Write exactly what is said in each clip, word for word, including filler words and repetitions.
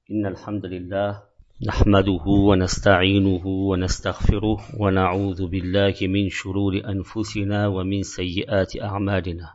إن الحمد لله نحمده ونستعينه ونستغفره ونعوذ بالله من شرور أنفسنا ومن سيئات أعمالنا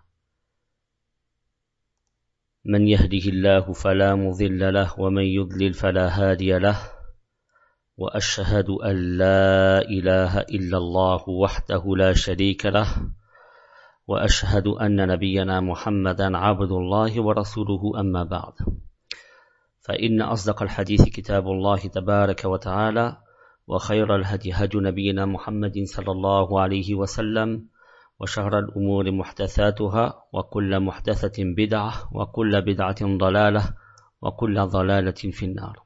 من يهده الله فلا مضل له ومن يضلل فلا هادي له وأشهد أن لا إله إلا الله وحده لا شريك له وأشهد أن نبينا محمدا عبد الله ورسوله أما بعد فإن أصدق الحديث كتاب الله تبارك وتعالى وخير الهدي هدي نبينا محمد صلى الله عليه وسلم وشر الأمور محدثاتها وكل محدثة بدعة وكل بدعة ضلالة وكل ضلالة في النار.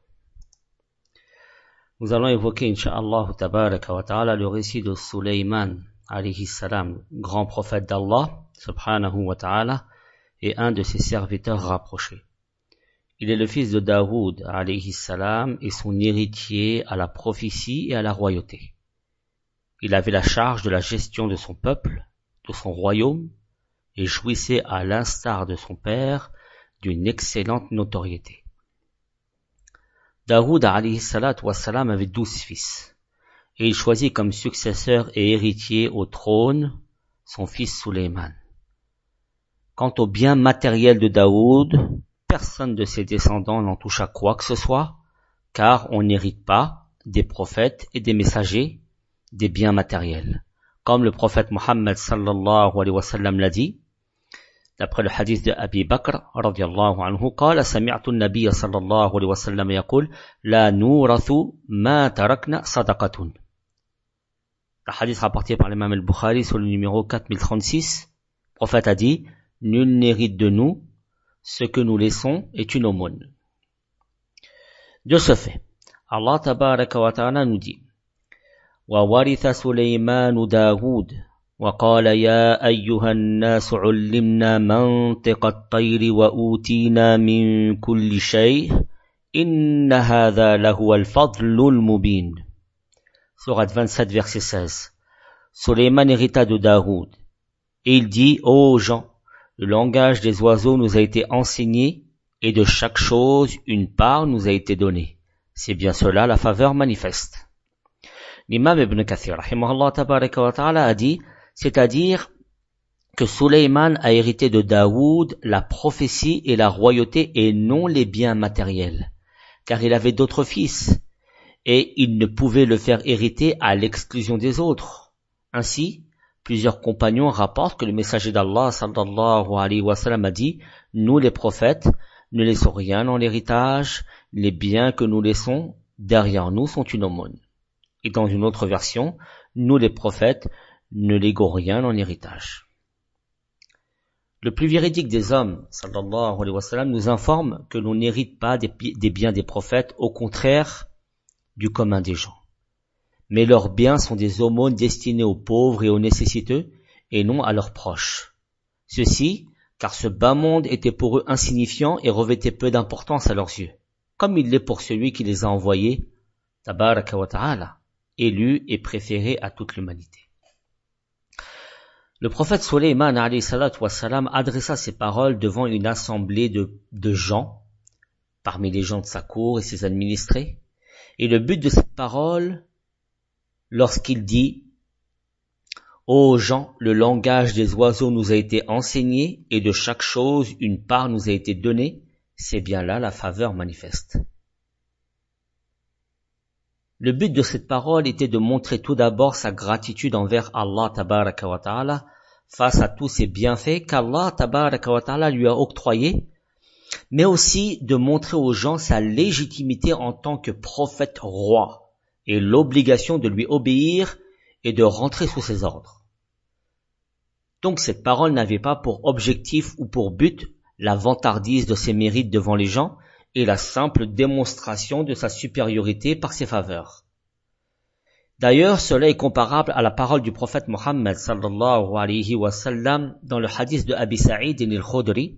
Nous allons évoquer, Inch'Allah Tabaraka wa Ta'ala, le récit de Sulayman, alayhi salam, grand prophète d'Allah, subhanahu wa ta'ala, et un de ses serviteurs rapprochés. Il est le fils de Daoud, alayhi salam, et son héritier à la prophétie et à la royauté. Il avait la charge de la gestion de son peuple, de son royaume, et jouissait, à l'instar de son père, d'une excellente notoriété. Daoud, alayhi salatu wassalam, avait douze fils, et il choisit comme successeur et héritier au trône son fils Sulayman. Quant au bien matériel de Daoud, personne de ses descendants n'en touche à quoi que ce soit, car on n'hérite pas des prophètes et des messagers des biens matériels. Comme le prophète Mohammed sallallahu alayhi wa sallam l'a dit, d'après le hadith de Abi Bakr radiyallahu anhu, قال سمعت النبي صلى الله عليه وسلم يقول لا نورث ما تركنا صدقة. Le hadith rapporté par l'imam al-Bukhari sur le numéro quatre mille trente-six, le prophète a dit, nul n'hérite de nous ce que nous laissons est une aumône. De ce fait, Allah tabaraka wa ta'ala nous dit, وَوَرِثَ سُلَيْمَانُ دَاوُودَ وَقَالَ يَا أَيُّهَا النَّاسُ عُلِّمْنَا مَنطِقَ الطَّيْرِ وَأُوتِينَا مِنْ كُلِّ شَيْءٍ إِنَّ هَذَا لَهُوَ الْفَضْلُ الْمُبِينُ. Sourate vingt-sept, verset seize. Sulayman hérita de Daoud, et il dit, ô gens, le langage des oiseaux nous a été enseigné, et de chaque chose, une part nous a été donnée. C'est bien cela la faveur manifeste. L'imam Ibn Kathir, rahimahullah tabaraka wa ta'ala, a dit, c'est-à-dire que Sulayman a hérité de Daoud la prophétie et la royauté et non les biens matériels, car il avait d'autres fils, et il ne pouvait le faire hériter à l'exclusion des autres. Ainsi, plusieurs compagnons rapportent que le messager d'Allah sallallahu alayhi wa sallam a dit, nous les prophètes ne laissons rien en héritage, les biens que nous laissons derrière nous sont une aumône. Et dans une autre version, nous les prophètes ne léguons rien en héritage. Le plus véridique des hommes, sallallahu alayhi wa sallam, nous informe que l'on n'hérite pas des, des biens des prophètes, au contraire du commun des gens. Mais leurs biens sont des aumônes destinées aux pauvres et aux nécessiteux, et non à leurs proches. Ceci, car ce bas monde était pour eux insignifiant et revêtait peu d'importance à leurs yeux, comme il l'est pour celui qui les a envoyés, tabaraka wa ta'ala, élu et préféré à toute l'humanité. Le prophète Sulayman alayhi salatu wassalam adressa ses paroles devant une assemblée de, de gens, parmi les gens de sa cour et ses administrés, et le but de cette parole, lorsqu'il dit « Ô gens, le langage des oiseaux nous a été enseigné, et de chaque chose une part nous a été donnée », c'est bien là la faveur manifeste. Le but de cette parole était de montrer tout d'abord sa gratitude envers Allah tabaraka wa ta'ala face à tous ces bienfaits qu'Allah tabaraka wa ta'ala lui a octroyés, mais aussi de montrer aux gens sa légitimité en tant que prophète roi et l'obligation de lui obéir et de rentrer sous ses ordres. Donc cette parole n'avait pas pour objectif ou pour but la vantardise de ses mérites devant les gens, et la simple démonstration de sa supériorité par ses faveurs. D'ailleurs, cela est comparable à la parole du prophète Mohammed sallallahu alayhi wa sallam dans le hadith de Abi Sa'id al-Khudri,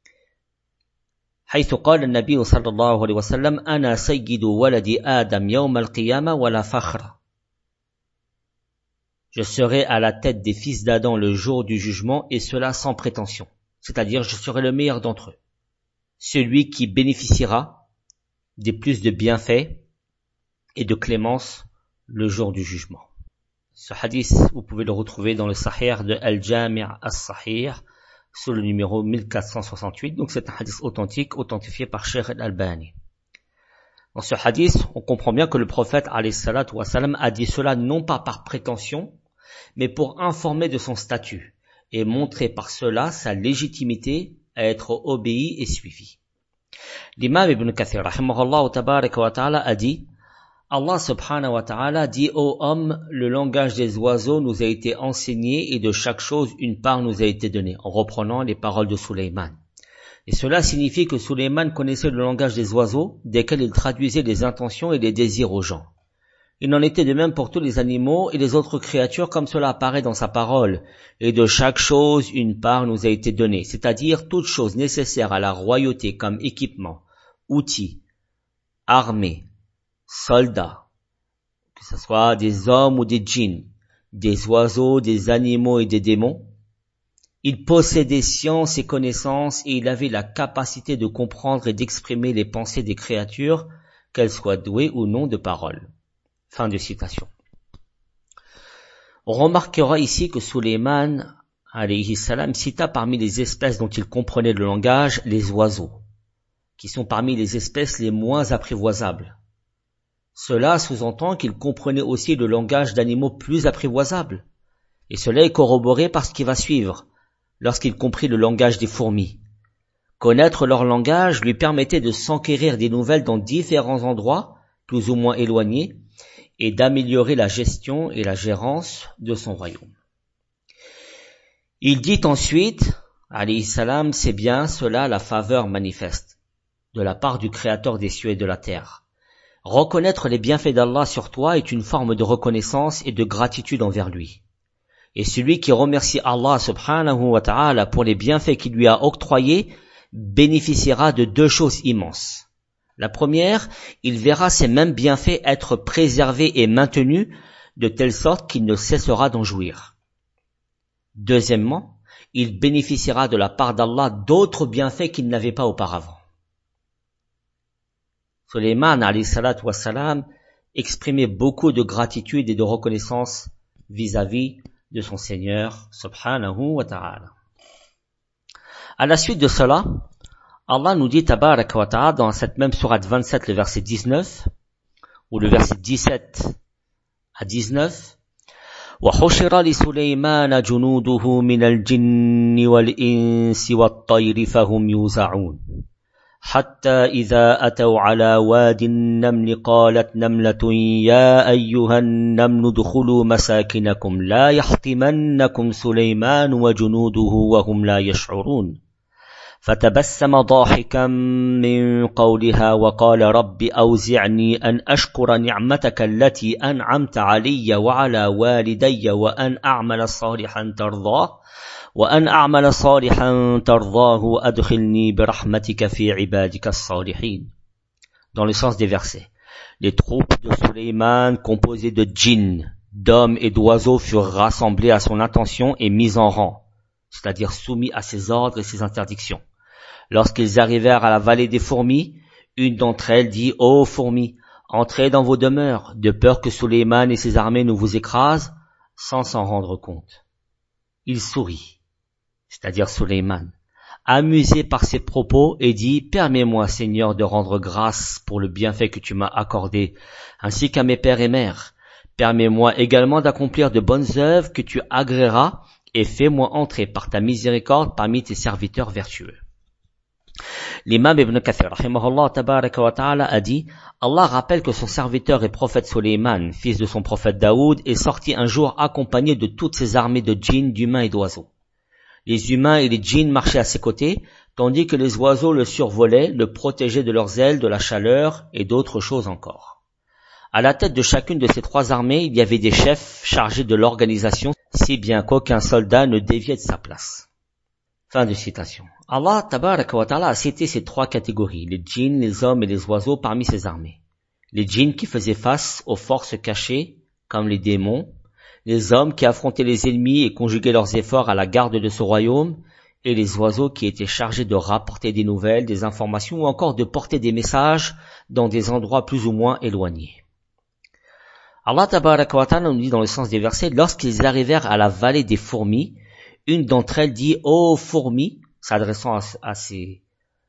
حيث قال النبي صلى الله عليه وسلم أنا سيد ولد آدم يوم القيامة ولا فخر. Je serai à la tête des fils d'Adam le jour du jugement, et cela sans prétention. C'est-à-dire, je serai le meilleur d'entre eux. Celui qui bénéficiera des plus de bienfaits et de clémence le jour du jugement. Ce hadith, vous pouvez le retrouver dans le Sahih de Al-Jami' As-Sahih, sous le numéro mille quatre cent soixante-huit. Donc c'est un hadith authentique, authentifié par Cheikh Al-Albani. Dans ce hadith, on comprend bien que le prophète alayhi salatu wa salam a dit cela non pas par prétention, mais pour informer de son statut et montrer par cela sa légitimité à être obéi et suivi. L'imam Ibn Kathir, rahimahullah tabaraka wa ta'ala, a dit Allah subhanahu wa ta'ala dit ô homme, le langage des oiseaux nous a été enseigné et de chaque chose une part nous a été donnée, en reprenant les paroles de Sulayman. Et cela signifie que Sulayman connaissait le langage des oiseaux, desquels il traduisait les intentions et les désirs aux gens. Il en était de même pour tous les animaux et les autres créatures, comme cela apparaît dans sa parole. Et de chaque chose une part nous a été donnée, c'est-à-dire toute chose nécessaire à la royauté comme équipement, outils, armée, soldats, que ce soit des hommes ou des djinns, des oiseaux, des animaux et des démons. Il possédait science et connaissances et il avait la capacité de comprendre et d'exprimer les pensées des créatures, qu'elles soient douées ou non de parole. Fin de citation. On remarquera ici que Sulayman, alayhi salam, cita parmi les espèces dont il comprenait le langage les oiseaux, qui sont parmi les espèces les moins apprivoisables. Cela sous-entend qu'il comprenait aussi le langage d'animaux plus apprivoisables. Et cela est corroboré par ce qui va suivre, lorsqu'il comprit le langage des fourmis. Connaître leur langage lui permettait de s'enquérir des nouvelles dans différents endroits, plus ou moins éloignés, et d'améliorer la gestion et la gérance de son royaume. Il dit ensuite, alayhi salam, c'est bien cela la faveur manifeste, de la part du Créateur des cieux et de la terre. Reconnaître les bienfaits d'Allah sur toi est une forme de reconnaissance et de gratitude envers lui. Et celui qui remercie Allah subhanahu wa ta'ala pour les bienfaits qu'il lui a octroyés bénéficiera de deux choses immenses. La première, il verra ces mêmes bienfaits être préservés et maintenus de telle sorte qu'il ne cessera d'en jouir. Deuxièmement, il bénéficiera de la part d'Allah d'autres bienfaits qu'il n'avait pas auparavant. Sulayman alayhi salatu wa salam exprimait beaucoup de gratitude et de reconnaissance vis-à-vis de son Seigneur subhanahu wa ta'ala. À la suite de cela, Allah nous dit tabaraka wa ta'ala dans cette même sourate vingt-sept, le verset dix-neuf, ou le verset dix-sept à dix-neuf, وَحُشِرَ لِسُلَيْمَانَ جُنُودُهُ مِنَ الْجِنِّ وَالْإِنسِ وَالطَّيْرِ فَهُمْ يُوزَعُونَ حتى إذا أتوا على واد النمل قالت نملة يا أيها النمل ادخلوا مساكنكم لا يحطمنكم سليمان وجنوده وهم لا يشعرون فتبسم ضاحكا من قولها وقال رب أوزعني أن أشكر نعمتك التي أنعمت علي وعلى والدي وأن أعمل صالحا ترضاه وأن أعمل صالحا ترضاه أدخلني برحمتك في عبادك الصالحين. Dans le sens des versets, les troupes de Sulayman composées de djinns, d'hommes et d'oiseaux furent rassemblées à son intention et mises en rang, c'est-à-dire soumis à ses ordres et ses interdictions. Lorsqu'ils arrivèrent à la vallée des fourmis, une d'entre elles dit « Ô fourmis, entrez dans vos demeures, de peur que Sulayman et ses armées ne vous écrasent, sans s'en rendre compte. » Il sourit, c'est-à-dire Sulayman, amusé par ses propos, et dit « Permets-moi, Seigneur, de rendre grâce pour le bienfait que tu m'as accordé, ainsi qu'à mes pères et mères. Permets-moi également d'accomplir de bonnes œuvres que tu agréeras, et fais-moi entrer par ta miséricorde parmi tes serviteurs vertueux. » L'imam Ibn Kathir, rahimahullah tabaraka wa ta'ala, a dit « Allah rappelle que son serviteur et prophète Sulayman, fils de son prophète Daoud, est sorti un jour accompagné de toutes ses armées de djinns, d'humains et d'oiseaux. Les humains et les djinns marchaient à ses côtés, tandis que les oiseaux le survolaient, le protégeaient de leurs ailes, de la chaleur et d'autres choses encore. À la tête de chacune de ces trois armées, il y avait des chefs chargés de l'organisation, si bien qu'aucun soldat ne déviait de sa place. » Fin de citation. Allah tabaraka wa ta'ala a cité ces trois catégories, les djinns, les hommes et les oiseaux parmi ses armées. Les djinns qui faisaient face aux forces cachées, comme les démons, les hommes qui affrontaient les ennemis et conjuguaient leurs efforts à la garde de ce royaume, et les oiseaux qui étaient chargés de rapporter des nouvelles, des informations ou encore de porter des messages dans des endroits plus ou moins éloignés. Allah tabaraka wa ta'ala nous dit dans le sens des versets, lorsqu'ils arrivèrent à la vallée des fourmis, une d'entre elles dit, ô fourmis, s'adressant à, à ses,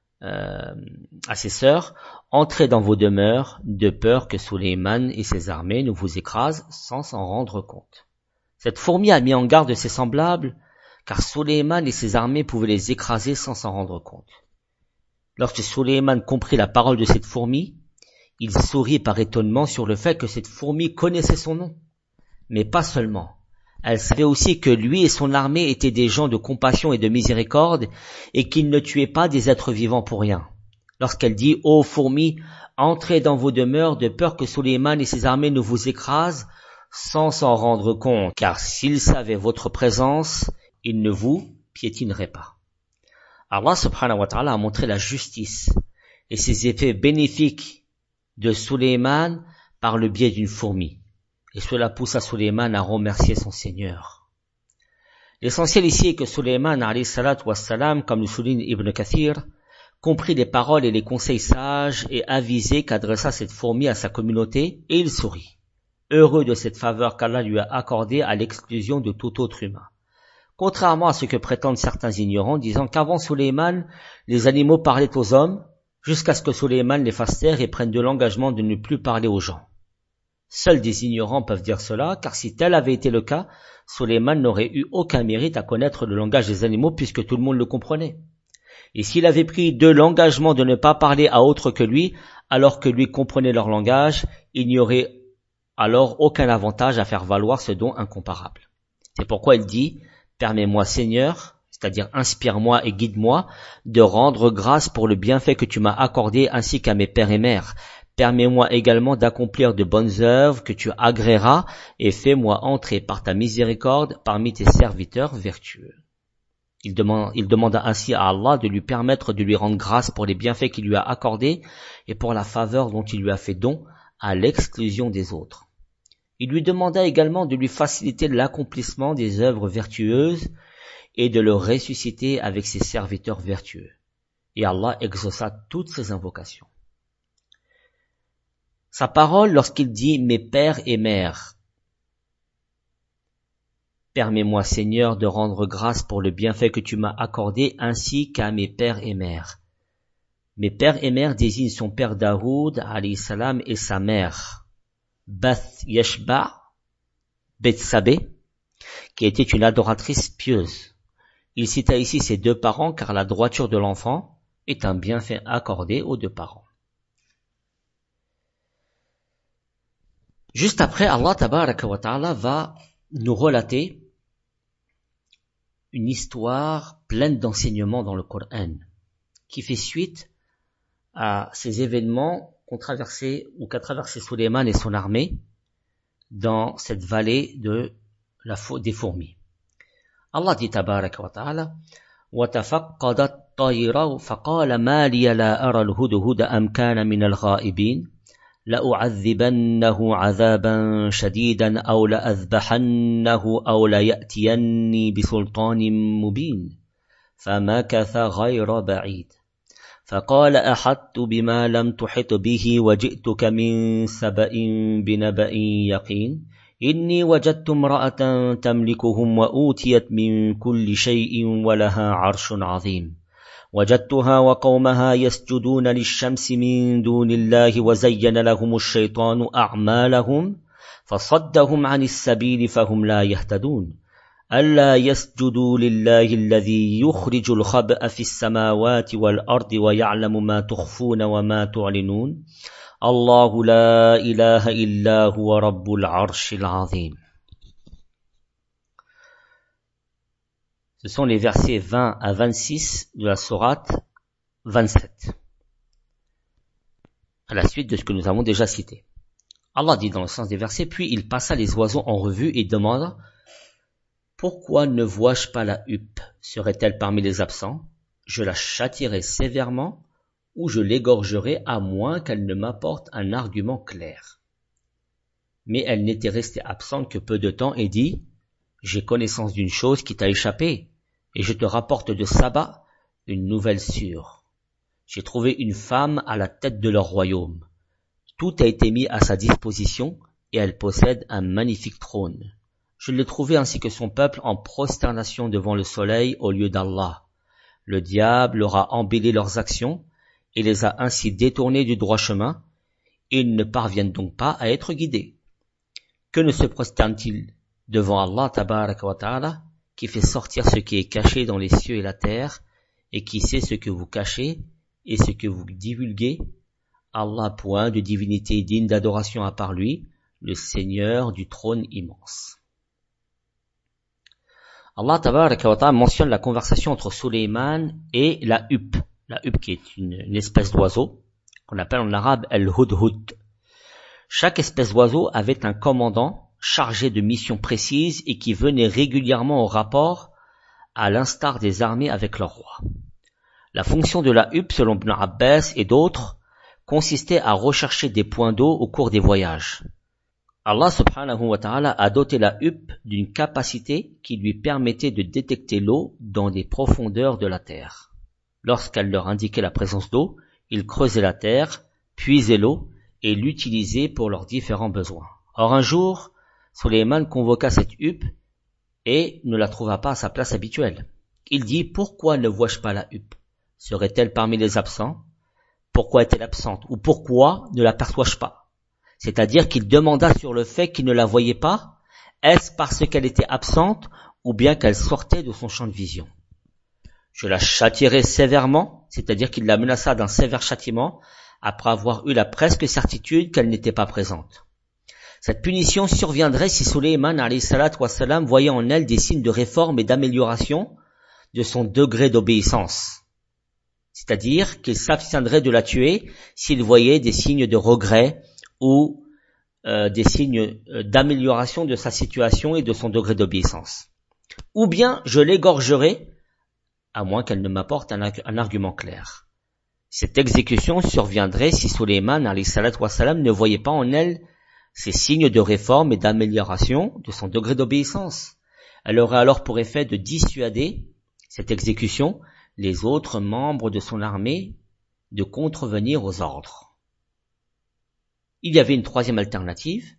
euh, à ses sœurs, entrez dans vos demeures de peur que Sulayman et ses armées ne vous écrasent sans s'en rendre compte. Cette fourmi a mis en garde ses semblables, car Sulayman et ses armées pouvaient les écraser sans s'en rendre compte. Lorsque Sulayman comprit la parole de cette fourmi, il sourit par étonnement sur le fait que cette fourmi connaissait son nom. Mais pas seulement. Elle savait aussi que lui et son armée étaient des gens de compassion et de miséricorde et qu'ils ne tuaient pas des êtres vivants pour rien. Lorsqu'elle dit « Ô fourmis, entrez dans vos demeures de peur que Sulayman et ses armées ne vous écrasent sans s'en rendre compte, car s'ils savaient votre présence, ils ne vous piétineraient pas. » Allah subhanahu wa ta'ala a montré la justice et ses effets bénéfiques de Sulayman par le biais d'une fourmi. Et cela poussa Sulayman à remercier son Seigneur. L'essentiel ici est que Sulayman, alayhi salatu wassalam, comme le souligne Ibn Kathir, comprit les paroles et les conseils sages et avisés qu'adressa cette fourmi à sa communauté, et il sourit, heureux de cette faveur qu'Allah lui a accordée à l'exclusion de tout autre humain. Contrairement à ce que prétendent certains ignorants, disant qu'avant Sulayman, les animaux parlaient aux hommes, jusqu'à ce que Sulayman les fasse taire et prenne de l'engagement de ne plus parler aux gens. Seuls des ignorants peuvent dire cela, car si tel avait été le cas, Sulayman n'aurait eu aucun mérite à connaître le langage des animaux puisque tout le monde le comprenait. Et s'il avait pris de l'engagement de ne pas parler à autre que lui, alors que lui comprenait leur langage, il n'y aurait alors aucun avantage à faire valoir ce don incomparable. C'est pourquoi il dit « Permets-moi Seigneur », c'est-à-dire inspire-moi et guide-moi, de rendre grâce pour le bienfait que tu m'as accordé ainsi qu'à mes pères et mères. Permets-moi également d'accomplir de bonnes œuvres que tu agréeras et fais-moi entrer par ta miséricorde parmi tes serviteurs vertueux. Il, demande, il demanda ainsi à Allah de lui permettre de lui rendre grâce pour les bienfaits qu'il lui a accordés et pour la faveur dont il lui a fait don à l'exclusion des autres. Il lui demanda également de lui faciliter l'accomplissement des œuvres vertueuses et de le ressusciter avec ses serviteurs vertueux. Et Allah exauça toutes ses invocations. Sa parole lorsqu'il dit « Mes pères et mères », permets-moi Seigneur de rendre grâce pour le bienfait que tu m'as accordé ainsi qu'à mes pères et mères. Mes pères et mères désignent son père Daoud alayhi salam et sa mère Bath Yashba Bethsabée, qui était une adoratrice pieuse. Il cita ici ses deux parents car la droiture de l'enfant est un bienfait accordé aux deux parents. Juste après, Allah tabaraka wa ta'ala va nous relater une histoire pleine d'enseignements dans le Coran, qui fait suite à ces événements qu'ont traversé ou qu'a traversé Sulayman et son armée dans cette vallée de la des fourmis. Allah dit tabaraka wa ta'ala وَتَفَقَّدَ الطَّيْرَ فَقَالَ مَا لِيَ لَا أَرَى الْهُدْهُدَ أَمْ كَانَ مِنَ الْغَائِبِينَ لأعذبنه عذابا شديدا أو لأذبحنه أو ليأتيني بسلطان مبين فمكث غير بعيد فقال أحطت بما لم تحط به وجئتك من سبأ بنبأ يقين إني وجدت امرأة تملكهم وأوتيت من كل شيء ولها عرش عظيم وجدتها وقومها يسجدون للشمس من دون الله وزين لهم الشيطان أعمالهم فصدهم عن السبيل فهم لا يهتدون ألا يسجدوا لله الذي يخرج الخبأ في السماوات والأرض ويعلم ما تخفون وما تعلنون الله لا إله إلا هو رب العرش العظيم. Ce sont les versets vingt à vingt-six de la sourate vingt-sept, à la suite de ce que nous avons déjà cité. Allah dit dans le sens des versets, puis il passa les oiseaux en revue et demanda « Pourquoi ne vois-je pas la huppe? Serait-elle parmi les absents? Je la châtierai sévèrement ou je l'égorgerai à moins qu'elle ne m'apporte un argument clair. » Mais elle n'était restée absente que peu de temps et dit « J'ai connaissance d'une chose qui t'a échappé, Et je te rapporte de Saba une nouvelle sûre. J'ai trouvé une femme à la tête de leur royaume. Tout a été mis à sa disposition et elle possède un magnifique trône. Je l'ai trouvée ainsi que son peuple en prosternation devant le soleil au lieu d'Allah. Le diable leur a embelli leurs actions et les a ainsi détournés du droit chemin. Ils ne parviennent donc pas à être guidés. Que ne se prosternent-ils devant Allah tabaraka wa ta'ala, qui fait sortir ce qui est caché dans les cieux et la terre, et qui sait ce que vous cachez et ce que vous divulguez? Allah, point de divinité digne d'adoration à part lui, le Seigneur du trône immense. Allah tabaraka wa ta'ala mentionne la conversation entre Sulayman et la huppe. La huppe qui est une, une espèce d'oiseau, qu'on appelle en arabe al-hudhud. Chaque espèce d'oiseau avait un commandant chargé de missions précises et qui venait régulièrement au rapport, à l'instar des armées avec leur roi. La fonction de la huppe, selon Ibn Abbas et d'autres, consistait à rechercher des points d'eau au cours des voyages. Allah subhanahu wa ta'ala a doté la huppe d'une capacité qui lui permettait de détecter l'eau dans des profondeurs de la terre. Lorsqu'elle leur indiquait la présence d'eau, ils creusaient la terre, puisaient l'eau et l'utilisaient pour leurs différents besoins. Or un jour, Sulayman convoqua cette huppe et ne la trouva pas à sa place habituelle. Il dit: pourquoi ne vois-je pas la huppe? Serait-elle parmi les absents? Pourquoi est-elle absente? Ou pourquoi ne l'aperçois-je pas? C'est-à-dire qu'il demanda sur le fait qu'il ne la voyait pas. Est-ce parce qu'elle était absente ou bien qu'elle sortait de son champ de vision? Je la châtierai sévèrement, c'est-à-dire qu'il la menaça d'un sévère châtiment après avoir eu la presque certitude qu'elle n'était pas présente. Cette punition surviendrait si Sulayman alayhi salatu wassalam voyait en elle des signes de réforme et d'amélioration de son degré d'obéissance. C'est-à-dire qu'il s'abstiendrait de la tuer s'il voyait des signes de regret ou euh, des signes d'amélioration de sa situation et de son degré d'obéissance. Ou bien je l'égorgerai, à moins qu'elle ne m'apporte un, un argument clair. Cette exécution surviendrait si Sulayman alayhi salatu wassalam ne voyait pas en elle ces signes de réforme et d'amélioration de son degré d'obéissance. Elle aurait alors pour effet de dissuader cette exécution les autres membres de son armée de contrevenir aux ordres. Il y avait une troisième alternative,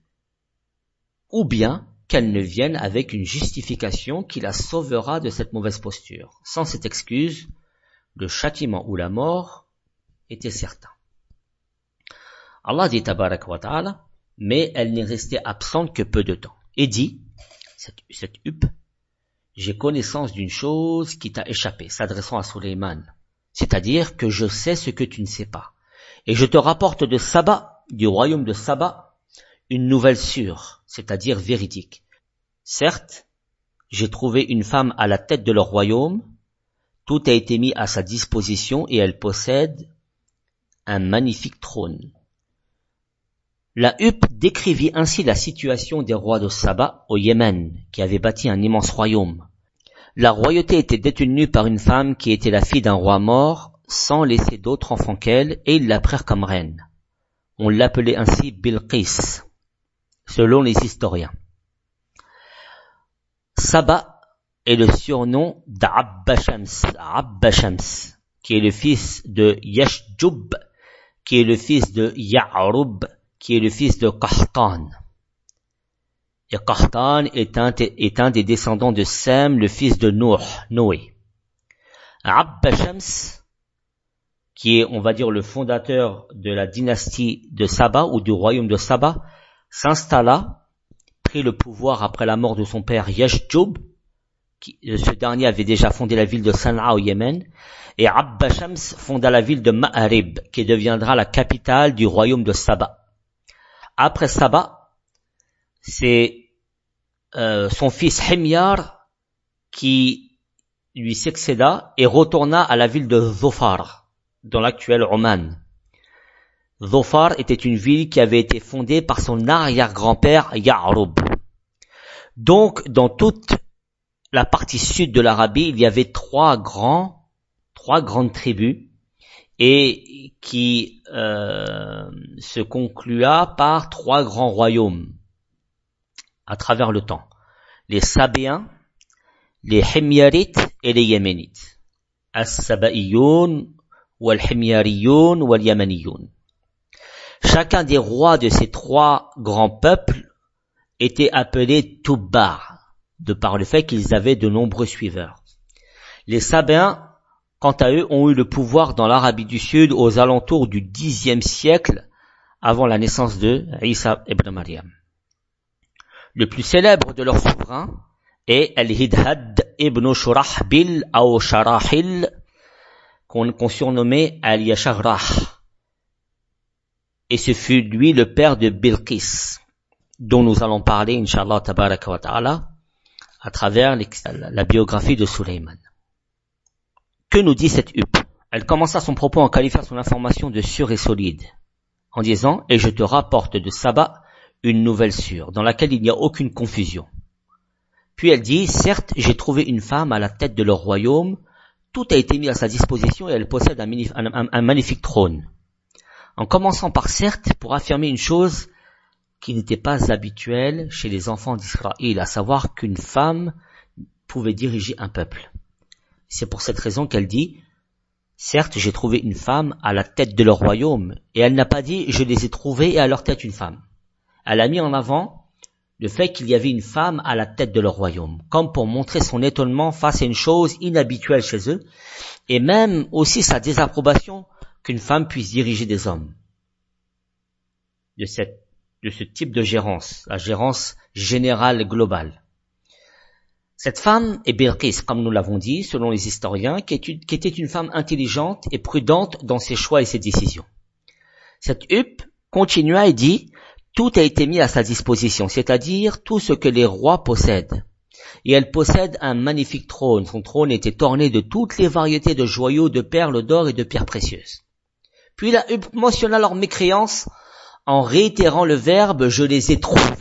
ou bien qu'elle ne vienne avec une justification qui la sauvera de cette mauvaise posture. Sans cette excuse, le châtiment ou la mort était certain. Allah dit tabaraka wa ta'ala, mais elle n'est restée absente que peu de temps. Et dit, cette, cette huppe, j'ai connaissance d'une chose qui t'a échappé, s'adressant à Sulayman. C'est-à-dire que je sais ce que tu ne sais pas. Et je te rapporte de Saba, du royaume de Saba, une nouvelle sûre, c'est-à-dire véridique. Certes, j'ai trouvé une femme à la tête de leur royaume, tout a été mis à sa disposition et elle possède un magnifique trône. La huppe décrivit ainsi la situation des rois de Saba au Yémen, qui avaient bâti un immense royaume. La royauté était détenue par une femme qui était la fille d'un roi mort, sans laisser d'autres enfants qu'elle, et ils la prirent comme reine. On l'appelait ainsi Bilqis, selon les historiens. Saba est le surnom d'Abbashams, Abbashams, qui est le fils de Yashjub, qui est le fils de Ya'rub, qui est le fils de Qahtan. Et Qahtan est un, est un des descendants de Sem, le fils de Nuh, Noé. Abbashams, qui est, on va dire, le fondateur de la dynastie de Saba ou du royaume de Saba, s'installa, prit le pouvoir après la mort de son père Yashjub, qui, ce dernier avait déjà fondé la ville de Sanaa au Yémen, et Abbashams fonda la ville de Ma'arib, qui deviendra la capitale du royaume de Saba. Après Saba, c'est euh, son fils Himyar qui lui succéda et retourna à la ville de Dhofar, dans l'actuel Oman. Dhofar était une ville qui avait été fondée par son arrière-grand-père Ya'rub. Donc, dans toute la partie sud de l'Arabie, il y avait trois grands, trois grandes tribus, et qui euh, se conclua par trois grands royaumes à travers le temps. Les Sabéens, les Himyarites et les Yéménites. As-Saba'iyoun, wal-Himyariyoun, wal-Yamaniyoun. Chacun des rois de ces trois grands peuples était appelé Tubba, de par le fait qu'ils avaient de nombreux suiveurs. Les Sabéens, quant à eux, ont eu le pouvoir dans l'Arabie du Sud aux alentours du dixième siècle avant la naissance de Isa ibn Maryam. Le plus célèbre de leurs souverains est Al-Hidhad ibn Shurahbil ou Sharahil, qu'on, qu'on surnommait Al-Yasharrah. Et ce fut lui le père de Bilqis, dont nous allons parler, Inch'Allah tabaraka wa ta'ala, à travers la biographie de Sulayman. Que nous dit cette huppe? Elle commença son propos en qualifiant son information de sûre et solide, en disant « Et je te rapporte de Saba une nouvelle sûre, dans laquelle il n'y a aucune confusion. » Puis elle dit « Certes, j'ai trouvé une femme à la tête de leur royaume, tout a été mis à sa disposition et elle possède un, un, un, un magnifique trône. » En commençant par certes, pour affirmer une chose qui n'était pas habituelle chez les enfants d'Israël, à savoir qu'une femme pouvait diriger un peuple. C'est pour cette raison qu'elle dit « Certes, j'ai trouvé une femme à la tête de leur royaume. » Et elle n'a pas dit « Je les ai trouvés et à leur tête une femme. » Elle a mis en avant le fait qu'il y avait une femme à la tête de leur royaume, comme pour montrer son étonnement face à une chose inhabituelle chez eux, et même aussi sa désapprobation qu'une femme puisse diriger des hommes. De, cette, de ce type de gérance, la gérance générale globale. Cette femme est Bilqis, comme nous l'avons dit, selon les historiens, qui était une femme intelligente et prudente dans ses choix et ses décisions. Cette huppe continua et dit « Tout a été mis à sa disposition, c'est-à-dire tout ce que les rois possèdent. Et elle possède un magnifique trône. Son trône était orné de toutes les variétés de joyaux, de perles, d'or et de pierres précieuses. » Puis la huppe mentionna leur mécréance en réitérant le verbe « je les ai trouvés »,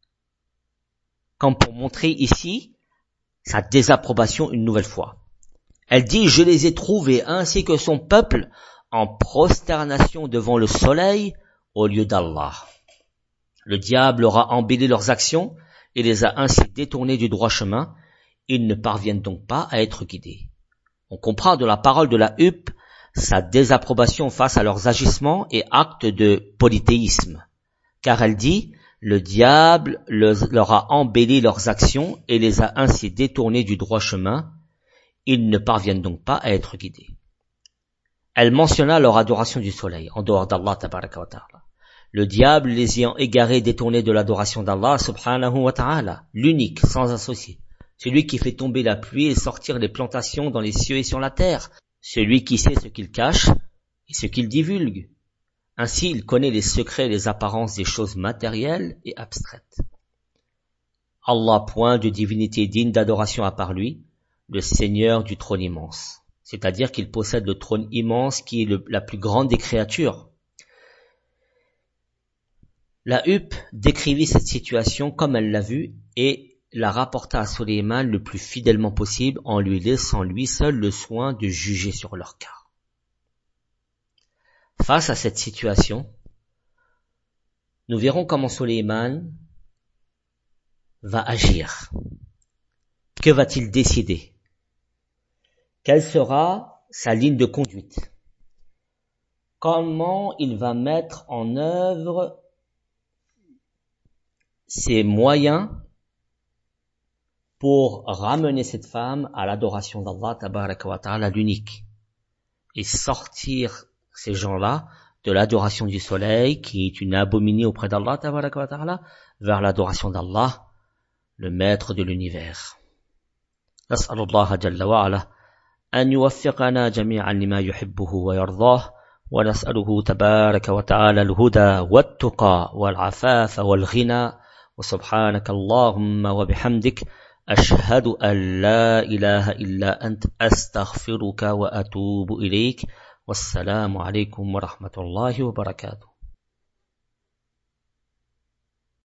comme pour montrer ici sa désapprobation une nouvelle fois. Elle dit « Je les ai trouvés ainsi que son peuple en prosternation devant le soleil au lieu d'Allah. » Le diable aura embelli leurs actions et les a ainsi détournés du droit chemin. Ils ne parviennent donc pas à être guidés. On comprend de la parole de la huppe sa désapprobation face à leurs agissements et actes de polythéisme, car elle dit « Le diable leur a embelli leurs actions et les a ainsi détournés du droit chemin. Ils ne parviennent donc pas à être guidés. » Elle mentionna leur adoration du soleil, en dehors d'Allah tabaraka wa ta'ala. Le diable les ayant égarés, détournés de l'adoration d'Allah subhanahu wa ta'ala, l'unique, sans associé, celui qui fait tomber la pluie et sortir les plantations dans les cieux et sur la terre, celui qui sait ce qu'il cache et ce qu'il divulgue. Ainsi, il connaît les secrets et les apparences des choses matérielles et abstraites. Allah, point de divinité digne d'adoration à part lui, le Seigneur du trône immense. C'est-à-dire qu'il possède le trône immense qui est le, la plus grande des créatures. La huppe décrivit cette situation comme elle l'a vue et la rapporta à Sulayman le plus fidèlement possible en lui laissant lui seul le soin de juger sur leur cas. Face à cette situation, nous verrons comment Sulayman va agir. Que va-t-il décider? Quelle sera sa ligne de conduite? Comment il va mettre en œuvre ses moyens pour ramener cette femme à l'adoration d'Allah tabaraka wa ta'ala, l'unique, et sortir ces gens-là de l'adoration du soleil, qui est une abominée auprès d'Allah tabaraka wa ta'ala, vers l'adoration d'Allah, le maître de l'univers. Nas'alullah jalla wa ala an yuwaffiqana jami'an lima yuhibbuhu wa yardah, wa nas'aluhu tabaraka wa ta'ala al-huda wat-tuqa wal-afafa wal-ghina, wa subhanaka Allahumma wa bihamdik ashhadu an la ilaha illa ant astaghfiruka wa atubu ilayk. Wassalamu alaikum wa rahmatullahi wa barakatuh.